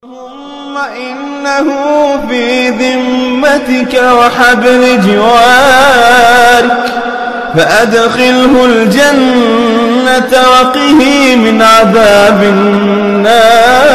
اللهم إنه في ذمتك وحبل جوارك فأدخله الجنة وقه من عذاب النار.